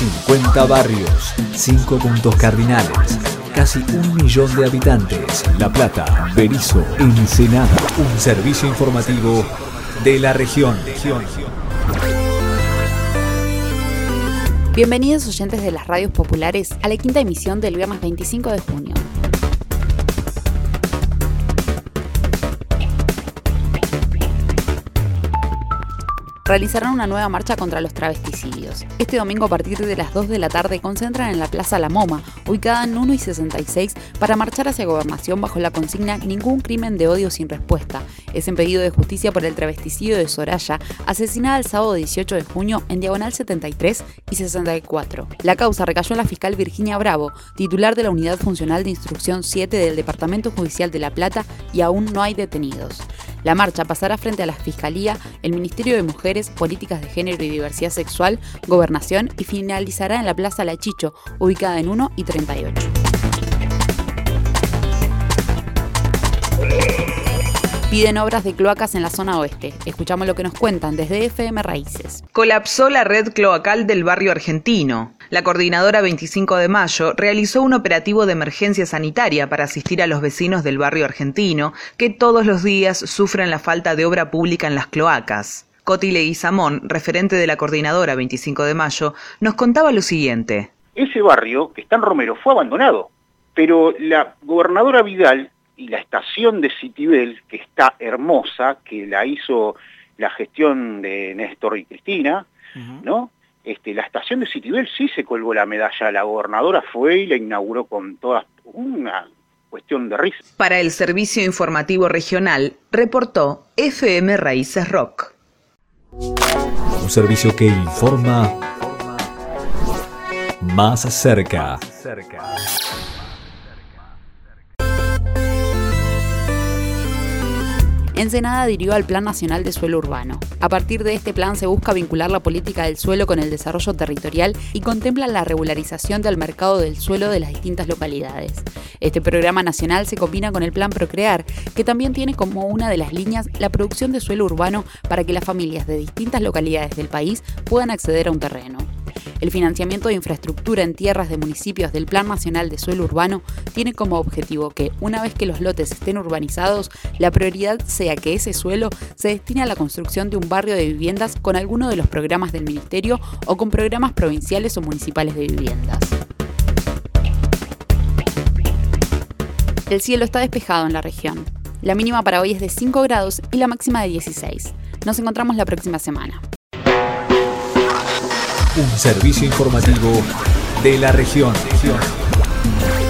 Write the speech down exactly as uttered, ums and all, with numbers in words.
cincuenta barrios, cinco puntos cardinales, casi un millón de habitantes. La Plata, Berisso, Ensenada. Un servicio informativo de la región. Bienvenidos oyentes de las radios populares a la quinta emisión del viernes veinticinco de junio. Realizarán una nueva marcha contra los travesticidios. Este domingo a partir de las dos de la tarde concentran en la Plaza La Moma, ubicada en uno y sesenta y seis, para marchar hacia Gobernación bajo la consigna Ningún crimen de odio sin respuesta. Es en pedido de justicia por el travesticidio de Soraya, asesinada el sábado dieciocho de junio en Diagonal setenta y tres y sesenta y cuatro. La causa recayó en la fiscal Virginia Bravo, titular de la Unidad Funcional de Instrucción siete del Departamento Judicial de La Plata, y aún no hay detenidos. La marcha pasará frente a la Fiscalía, el Ministerio de Mujeres, Políticas de Género y Diversidad Sexual, Gobernación y finalizará en la Plaza La Chicho, ubicada en uno y treinta y ocho. Piden obras de cloacas en la zona oeste. Escuchamos lo que nos cuentan desde F M Raíces. Colapsó la red cloacal del barrio argentino. La coordinadora veinticinco de mayo realizó un operativo de emergencia sanitaria para asistir a los vecinos del barrio argentino que todos los días sufren la falta de obra pública en las cloacas. Coti Leguizamón, referente de la coordinadora veinticinco de mayo, nos contaba lo siguiente. Ese barrio, que está en Romero, fue abandonado, pero la gobernadora Vidal y la estación de Citibel, que está hermosa, que la hizo la gestión de Néstor y Cristina, uh-huh. ¿no? Este, la estación de Citibel sí se colgó la medalla, la gobernadora fue y la inauguró con toda una cuestión de risa. Para el Servicio Informativo Regional, reportó F M Raíces Rock. Un servicio que informa más cerca. Ensenada adhirió al Plan Nacional de Suelo Urbano. A partir de este plan se busca vincular la política del suelo con el desarrollo territorial y contempla la regularización del mercado del suelo de las distintas localidades. Este programa nacional se combina con el Plan Procrear, que también tiene como una de las líneas la producción de suelo urbano para que las familias de distintas localidades del país puedan acceder a un terreno. El financiamiento de infraestructura en tierras de municipios del Plan Nacional de Suelo Urbano tiene como objetivo que, una vez que los lotes estén urbanizados, la prioridad sea que ese suelo se destine a la construcción de un barrio de viviendas con alguno de los programas del Ministerio o con programas provinciales o municipales de viviendas. El cielo está despejado en la región. La mínima para hoy es de cinco grados y la máxima de dieciséis. Nos encontramos la próxima semana. Un servicio informativo de la región.